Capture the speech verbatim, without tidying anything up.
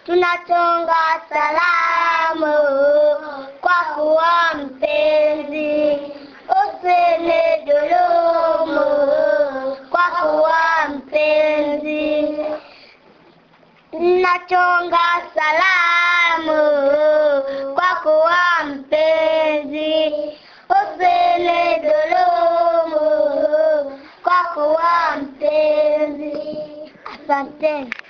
tunachonga salamu kwa kuwa mpenzi, usile dhulumu kwa kuwa mpenzi. Nachonga salamu kwa kuwa mpenzi, usile dhulumu kwa kuwa mpenzi. Asante.